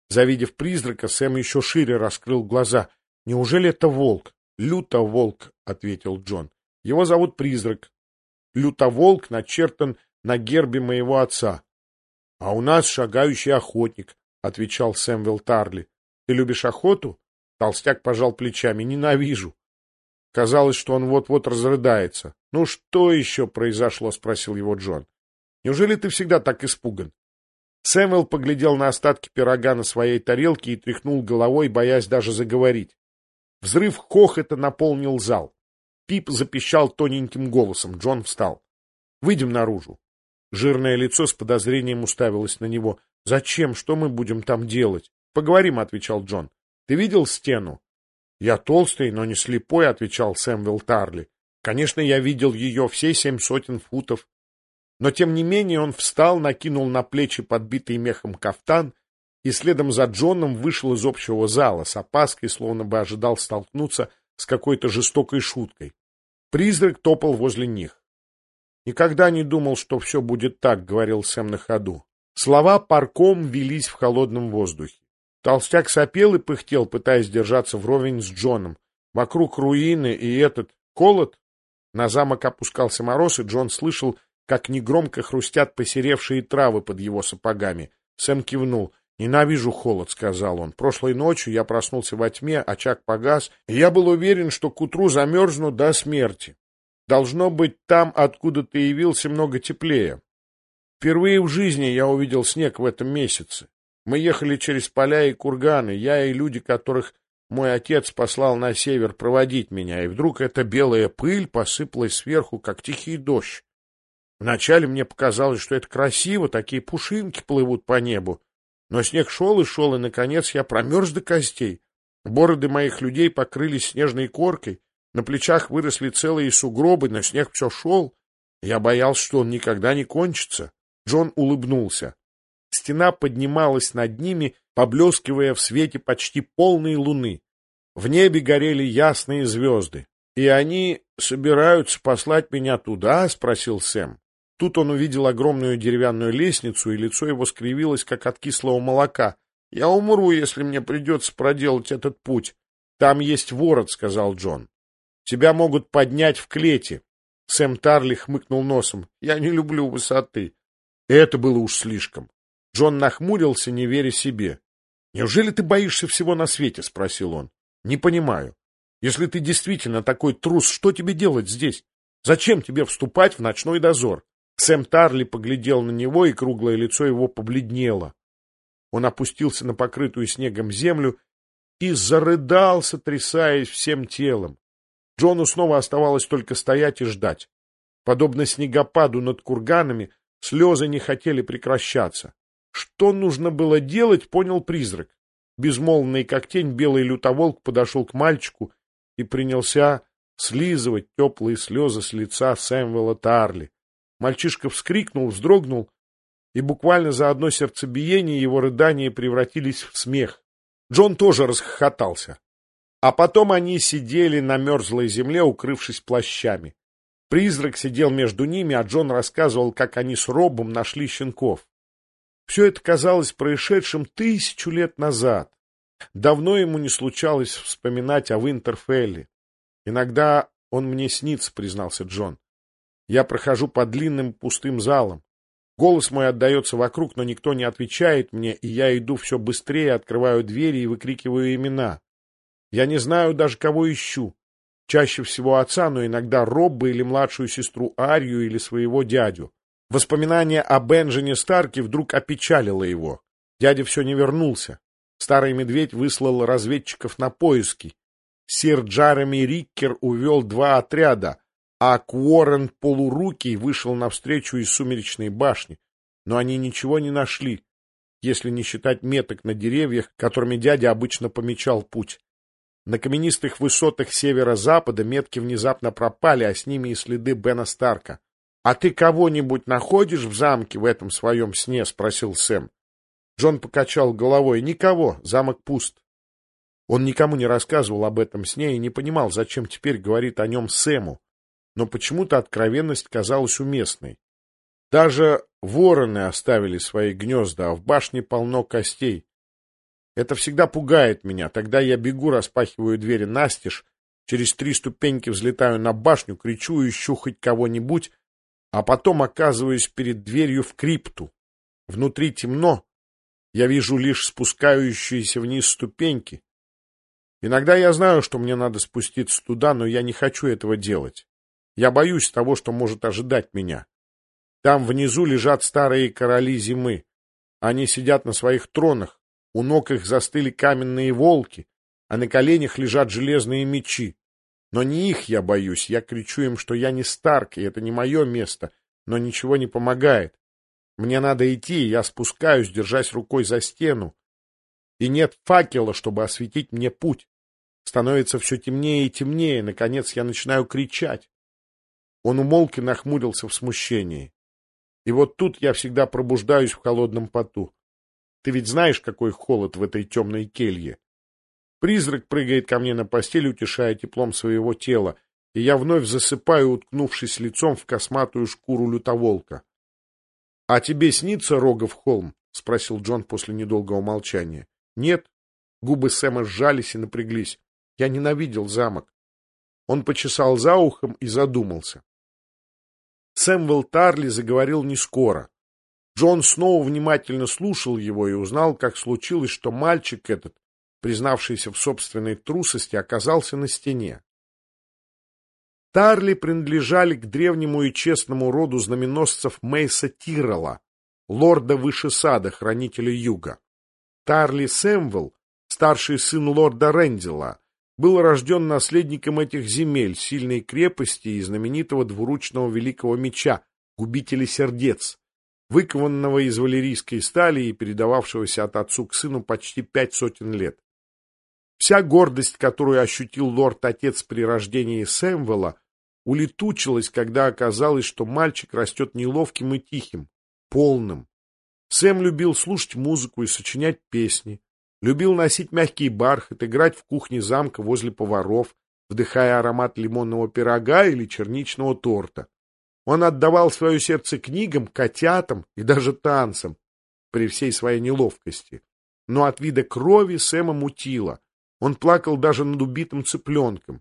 Завидев призрака, Сэм еще шире раскрыл глаза. «Неужели это волк?» «Лютоволк», — ответил Джон. «Его зовут Призрак. Лютоволк начертан на гербе моего отца». «А у нас шагающий охотник», — отвечал Сэмюэл Тарли. «Ты любишь охоту?» Толстяк пожал плечами. «Ненавижу». Казалось, что он вот-вот разрыдается. «Ну что еще произошло?» — спросил его Джон. «Неужели ты всегда так испуган?» Сэмюэл поглядел на остатки пирога на своей тарелке и тряхнул головой, боясь даже заговорить. Взрыв хохота наполнил зал. Пип запищал тоненьким голосом. Джон встал. «Выйдем наружу». Жирное лицо с подозрением уставилось на него. «Зачем? Что мы будем там делать?» «Поговорим», — отвечал Джон. «Ты видел стену?» «Я толстый, но не слепой», — отвечал Сэмюэл Тарли. «Конечно, я видел ее все 700 футов». Но, тем не менее, он встал, накинул на плечи подбитый мехом кафтан и следом за Джоном вышел из общего зала, с опаской, словно бы ожидал столкнуться с какой-то жестокой шуткой. Призрак топал возле них. «Никогда не думал, что все будет так», — говорил Сэм на ходу. Слова парком велись в холодном воздухе. Толстяк сопел и пыхтел, пытаясь держаться вровень с Джоном. Вокруг руины и этот колод. На замок опускался мороз, и Джон слышал, как негромко хрустят посеревшие травы под его сапогами. Сэм кивнул. «Ненавижу холод», — сказал он. «Прошлой ночью я проснулся во тьме, очаг погас, и я был уверен, что к утру замерзну до смерти. Должно быть, там, откуда ты явился, много теплее. Впервые в жизни я увидел снег в этом месяце. Мы ехали через поля и курганы, я и люди, которых мой отец послал на север проводить меня, и вдруг эта белая пыль посыпалась сверху, как тихий дождь. Вначале мне показалось, что это красиво, такие пушинки плывут по небу. Но снег шел, и, наконец, я промерз до костей. Бороды моих людей покрылись снежной коркой, на плечах выросли целые сугробы, но снег все шел. Я боялся, что он никогда не кончится». Джон улыбнулся. Стена поднималась над ними, поблескивая в свете почти полной луны. В небе горели ясные звезды. «И они собираются послать меня туда?» — спросил Сэм. Тут он увидел огромную деревянную лестницу, и лицо его скривилось, как от кислого молока. «Я умру, если мне придется проделать этот путь. Там есть ворот», — сказал Джон. «Тебя могут поднять в клете». Сэм Тарли хмыкнул носом. «Я не люблю высоты». Это было уж слишком. Джон нахмурился, не веря себе. «Неужели ты боишься всего на свете?» — спросил он. «Не понимаю. Если ты действительно такой трус, что тебе делать здесь? Зачем тебе вступать в ночной дозор?» Сэм Тарли поглядел на него, и круглое лицо его побледнело. Он опустился на покрытую снегом землю и зарыдал, сотрясаясь всем телом. Джону снова оставалось только стоять и ждать. Подобно снегопаду над курганами, слезы не хотели прекращаться. Что нужно было делать, понял призрак. Безмолвный как тень, белый лютоволк подошел к мальчику и принялся слизывать теплые слезы с лица Сэмюэла Тарли. Мальчишка вскрикнул, вздрогнул, и буквально за одно сердцебиение его рыдания превратились в смех. Джон тоже расхохотался. А потом они сидели на мерзлой земле, укрывшись плащами. Призрак сидел между ними, а Джон рассказывал, как они с Робом нашли щенков. Все это казалось происшедшим 1000 лет назад. Давно ему не случалось вспоминать о Винтерфелле. «Иногда он мне снится», — признался Джон. «Я прохожу по длинным пустым залам. Голос мой отдается вокруг, но никто не отвечает мне, и я иду все быстрее, открываю двери и выкрикиваю имена. Я не знаю даже, кого ищу. Чаще всего отца, но иногда Робба или младшую сестру Арию или своего дядю. Воспоминание о Бенджине Старке вдруг опечалило его. Дядя все не вернулся. Старый медведь выслал разведчиков на поиски. Сир Джереми Риккер увел 2 отряда, а Куоррен Полурукий вышел навстречу из Сумеречной башни. Но они ничего не нашли, если не считать меток на деревьях, которыми дядя обычно помечал путь. На каменистых высотах северо-запада метки внезапно пропали, а с ними и следы Бена Старка. — А ты кого-нибудь находишь в замке в этом своем сне? — спросил Сэм. Джон покачал головой. — Никого, замок пуст. Он никому не рассказывал об этом сне и не понимал, зачем теперь говорит о нем Сэму. Но почему-то откровенность казалась уместной. Даже вороны оставили свои гнезда, а в башне полно костей. Это всегда пугает меня. Тогда я бегу, распахиваю двери настежь, через 3 ступеньки взлетаю на башню, кричу, ищу хоть кого-нибудь, а потом оказываюсь перед дверью в крипту. Внутри темно, я вижу лишь спускающиеся вниз ступеньки. Иногда я знаю, что мне надо спуститься туда, но я не хочу этого делать. Я боюсь того, что может ожидать меня. Там внизу лежат старые короли зимы. Они сидят на своих тронах, у ног их застыли каменные волки, а на коленях лежат железные мечи. Но не их я боюсь, я кричу им, что я не Старк, и это не мое место, но ничего не помогает. Мне надо идти, и я спускаюсь, держась рукой за стену. И нет факела, чтобы осветить мне путь. Становится все темнее и темнее, наконец я начинаю кричать. Он умолк и нахмурился в смущении. И вот тут я всегда пробуждаюсь в холодном поту. Ты ведь знаешь, какой холод в этой темной келье? Призрак прыгает ко мне на постель, утешая теплом своего тела, и я вновь засыпаю, уткнувшись лицом в косматую шкуру лютоволка. — А тебе снится Рогов холм? — спросил Джон после недолгого молчания. — Нет. Губы Сэма сжались и напряглись. Я ненавидел замок. Он почесал за ухом и задумался. Сэмюэл Тарли заговорил не скоро. Джон снова внимательно слушал его и узнал, как случилось, что мальчик этот, признавшийся в собственной трусости, оказался на стене. Тарли принадлежали к древнему и честному роду знаменосцев Мейса Тиррелла, лорда Вышесада, хранителя Юга. Тарли Сэмюэл, старший сын лорда Рэндилла, был рожден наследником этих земель, сильной крепости и знаменитого двуручного великого меча, губителя сердец, выкованного из валерийской стали и передававшегося от отцу к сыну почти 500 лет. Вся гордость, которую ощутил лорд-отец при рождении Сэмюэла, улетучилась, когда оказалось, что мальчик растет неловким и тихим, полным. Сэм любил слушать музыку и сочинять песни, любил носить мягкий бархат, играть в кухне замка возле поваров, вдыхая аромат лимонного пирога или черничного торта. Он отдавал свое сердце книгам, котятам и даже танцам, при всей своей неловкости. Но от вида крови Сэма мутило. Он плакал даже над убитым цыпленком.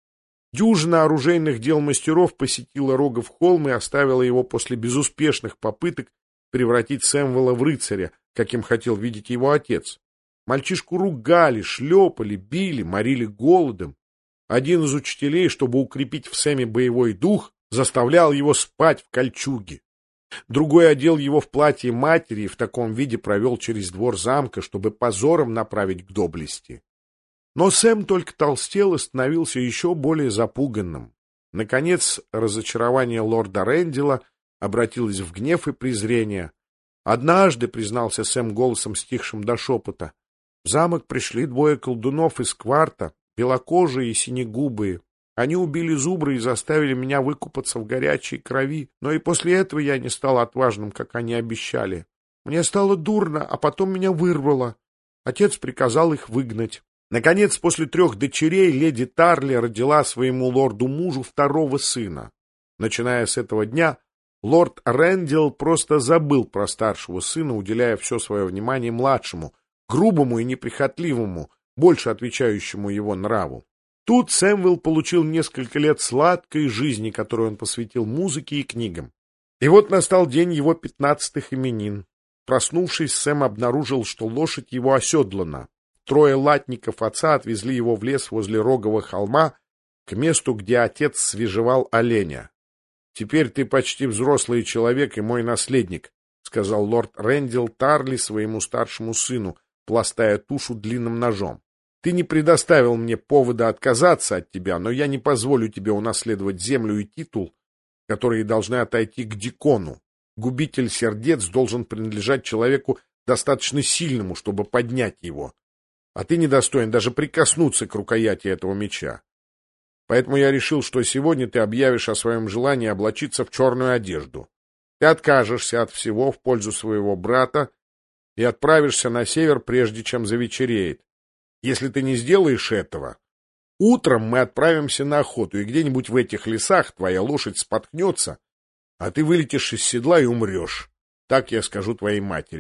Дюжина оружейных дел мастеров посетила Рогов холм и оставила его после безуспешных попыток превратить Сэмюэла в рыцаря, каким хотел видеть его отец. Мальчишку ругали, шлепали, били, морили голодом. Один из учителей, чтобы укрепить в Сэме боевой дух, заставлял его спать в кольчуге. Другой одел его в платье матери и в таком виде провел через двор замка, чтобы позором направить к доблести. Но Сэм только толстел и становился еще более запуганным. Наконец, разочарование лорда Рэндилла обратилось в гнев и презрение. Однажды, признался Сэм голосом, стихшим до шепота, в замок пришли 2 колдунов из кварта, белокожие и синегубые. Они убили зубра и заставили меня выкупаться в горячей крови, но и после этого я не стал отважным, как они обещали. Мне стало дурно, а потом меня вырвало. Отец приказал их выгнать. Наконец, после 3 дочерей, леди Тарли родила своему лорду-мужу 2-го сына. Начиная с этого дня, лорд Рэндилл просто забыл про старшего сына, уделяя все свое внимание младшему, грубому и неприхотливому, больше отвечающему его нраву. Тут Сэмюэл получил несколько лет сладкой жизни, которую он посвятил музыке и книгам. И вот настал день его 15-х именин. Проснувшись, Сэм обнаружил, что лошадь его оседлана. 3 латников отца отвезли его в лес возле Рогового холма, к месту, где отец свежевал оленя. — Теперь ты почти взрослый человек и мой наследник, — сказал лорд Рэндилл Тарли своему старшему сыну, пластая тушу длинным ножом. — Ты не предоставил мне повода отказаться от тебя, но я не позволю тебе унаследовать землю и титул, которые должны отойти к Дикону. Губитель сердец должен принадлежать человеку достаточно сильному, чтобы поднять его. А ты недостоин даже прикоснуться к рукояти этого меча. Поэтому я решил, что сегодня ты объявишь о своем желании облачиться в черную одежду. Ты откажешься от всего в пользу своего брата и отправишься на север, прежде чем завечереет. Если ты не сделаешь этого, утром мы отправимся на охоту, и где-нибудь в этих лесах твоя лошадь споткнется, а ты вылетишь из седла и умрешь. Так я скажу твоей матери.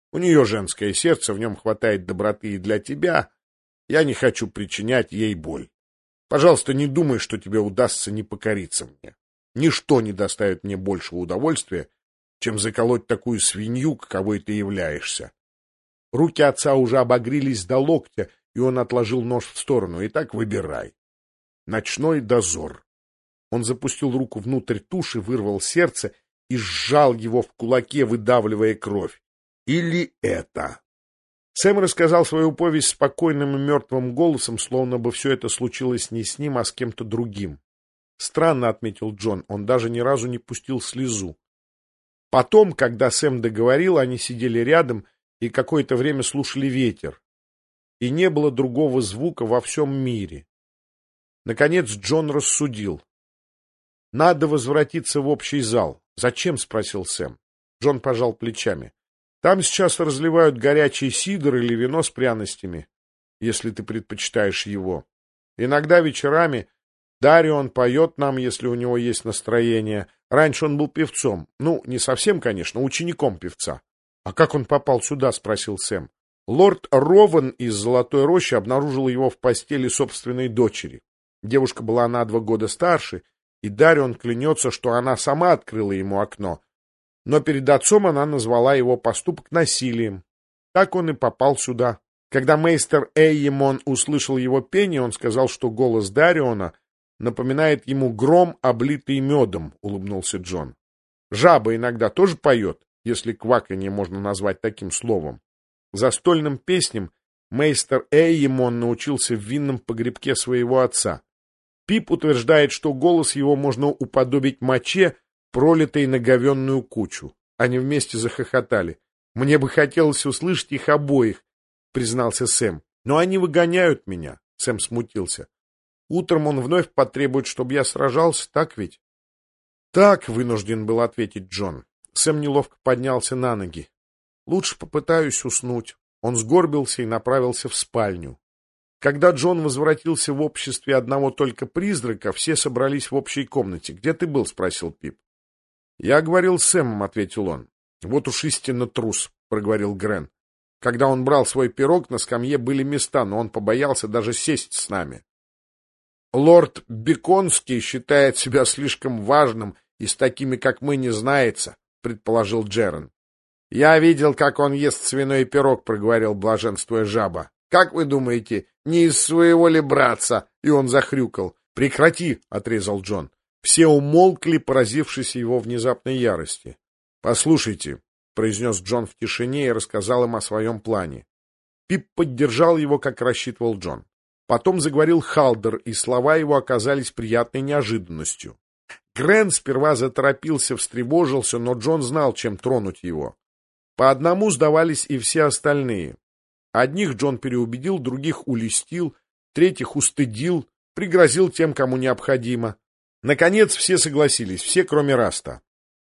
У нее женское сердце, в нем хватает доброты и для тебя. Я не хочу причинять ей боль. Пожалуйста, не думай, что тебе удастся не покориться мне. Ничто не доставит мне большего удовольствия, чем заколоть такую свинью, каковой ты являешься. Руки отца уже обогрелись до локтя, и он отложил нож в сторону. Итак, выбирай. Ночной дозор. Он запустил руку внутрь туши, вырвал сердце и сжал его в кулаке, выдавливая кровь. Или это? Сэм рассказал свою повесть спокойным и мертвым голосом, словно бы все это случилось не с ним, а с кем-то другим. Странно, — отметил Джон, — он даже ни разу не пустил слезу. Потом, когда Сэм договорил, они сидели рядом и какое-то время слушали ветер. И не было другого звука во всем мире. Наконец Джон рассудил. — Надо возвратиться в общий зал. — Зачем? — спросил Сэм. Джон пожал плечами. — Там сейчас разливают горячий сидр или вино с пряностями, если ты предпочитаешь его. Иногда вечерами Дарион поет нам, если у него есть настроение. Раньше он был певцом. Ну, не совсем, конечно, учеником певца. — А как он попал сюда? — спросил Сэм. Лорд Рован из Золотой Рощи обнаружил его в постели собственной дочери. Девушка была на 2 года старше, и Дарион клянется, что она сама открыла ему окно. Но перед отцом она назвала его поступок насилием. Так он и попал сюда. Когда мейстер Эйемон услышал его пение, он сказал, что голос Дариона напоминает ему гром, облитый медом, — улыбнулся Джон. Жаба иногда тоже поет, если кваканье можно назвать таким словом. Застольным песням мейстер Эйемон научился в винном погребке своего отца. Пип утверждает, что голос его можно уподобить моче, пролитой на говенную кучу. Они вместе захохотали. — Мне бы хотелось услышать их обоих, — признался Сэм. — Но они выгоняют меня, — Сэм смутился. — Утром он вновь потребует, чтобы я сражался, так ведь? — Так, — вынужден был ответить Джон. Сэм неловко поднялся на ноги. — Лучше попытаюсь уснуть. Он сгорбился и направился в спальню. Когда Джон возвратился в обществе одного только призрака, все собрались в общей комнате. — Где ты был? — спросил Пип. — Я говорил с Сэмом, — ответил он. — Вот уж истинно трус, — проговорил Грен. Когда он брал свой пирог, на скамье были места, но он побоялся даже сесть с нами. — Лорд Беконский считает себя слишком важным и с такими, как мы, не знается, — предположил Джерон. — Я видел, как он ест свиной пирог, — проговорил блаженствуя жаба. — Как вы думаете, не из своего ли братца? И он захрюкал. — Прекрати, — отрезал Джон. Все умолкли, поразившись его внезапной ярости. — Послушайте, — произнес Джон в тишине и рассказал им о своем плане. Пип поддержал его, как рассчитывал Джон. Потом заговорил Халдер, и слова его оказались приятной неожиданностью. Грен сперва заторопился, встревожился, но Джон знал, чем тронуть его. По одному сдавались и все остальные. Одних Джон переубедил, других улестил, третьих устыдил, пригрозил тем, кому необходимо. Наконец все согласились, все, кроме Раста.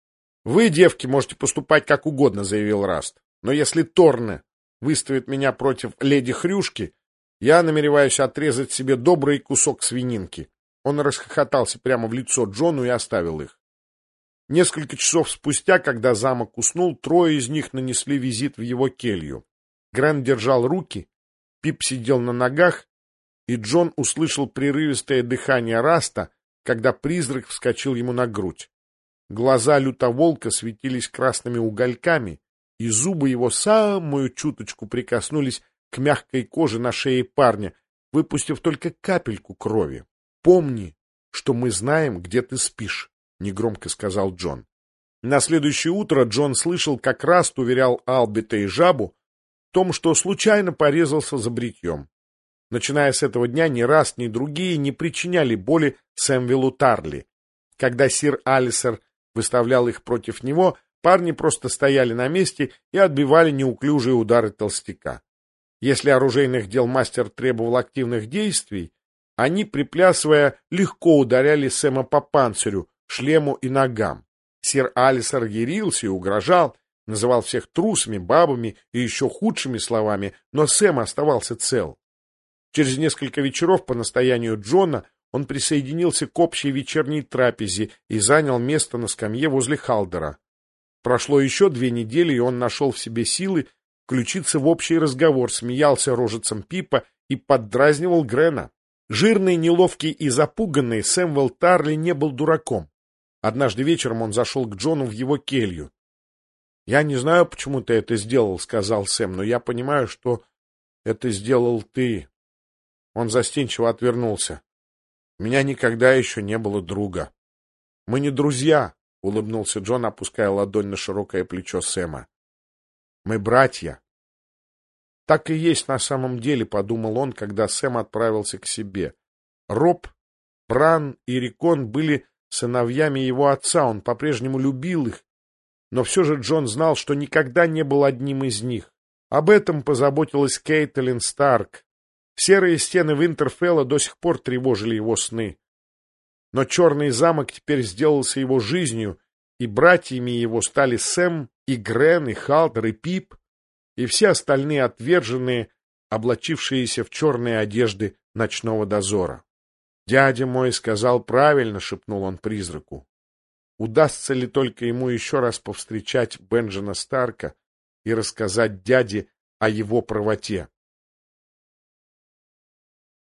— Вы, девки, можете поступать как угодно, — заявил Раст. — Но если Торне выставит меня против леди Хрюшки, я намереваюсь отрезать себе добрый кусок свининки. Он расхохотался прямо в лицо Джону и оставил их. Несколько часов спустя, когда замок уснул, 3 из них нанесли визит в его келью. Грен держал руки, Пип сидел на ногах, и Джон услышал прерывистое дыхание Раста, когда призрак вскочил ему на грудь. Глаза лютоволка светились красными угольками, и зубы его самую чуточку прикоснулись к мягкой коже на шее парня, выпустив только капельку крови. — Помни, что мы знаем, где ты спишь, — негромко сказал Джон. На следующее утро Джон слышал, как Раст уверял Албита и Жабу в том, что случайно порезался за бритьем. Начиная с этого дня ни Раст, ни другие не причиняли боли Сэмвиллу Тарли. Когда сир Алисер выставлял их против него, парни просто стояли на месте и отбивали неуклюжие удары толстяка. Если оружейных дел мастер требовал активных действий, они, приплясывая, легко ударяли Сэма по панцирю, шлему и ногам. Сир Алисер ярился и угрожал, называл всех трусами, бабами и еще худшими словами, но Сэм оставался цел. Через несколько вечеров по настоянию Джона он присоединился к общей вечерней трапезе и занял место на скамье возле Халдера. Прошло еще 2 недели, и он нашел в себе силы включиться в общий разговор, смеялся рожицам Пипа и поддразнивал Грена. Жирный, неловкий и запуганный Сэмюэл Тарли не был дураком. Однажды вечером он зашел к Джону в его келью. — Я не знаю, почему ты это сделал, — сказал Сэм, — но я понимаю, что это сделал ты. Он застенчиво отвернулся. — У меня никогда еще не было друга. — Мы не друзья, — улыбнулся Джон, опуская ладонь на широкое плечо Сэма. — Мы братья. — Так и есть на самом деле, — подумал он, когда Сэм отправился к себе. Роб, Бран и Рикон были сыновьями его отца, он по-прежнему любил их, но все же Джон знал, что никогда не был одним из них. Об этом позаботилась Кейтлин Старк. Серые стены Винтерфелла до сих пор тревожили его сны. Но Черный замок теперь сделался его жизнью, и братьями его стали Сэм, и Грен, и Халтер, и Пип, и все остальные отверженные, облачившиеся в черные одежды ночного дозора. — Дядя мой сказал правильно, — шепнул он призраку. Удастся ли только ему еще раз повстречать Бенджина Старка и рассказать дяде о его правоте?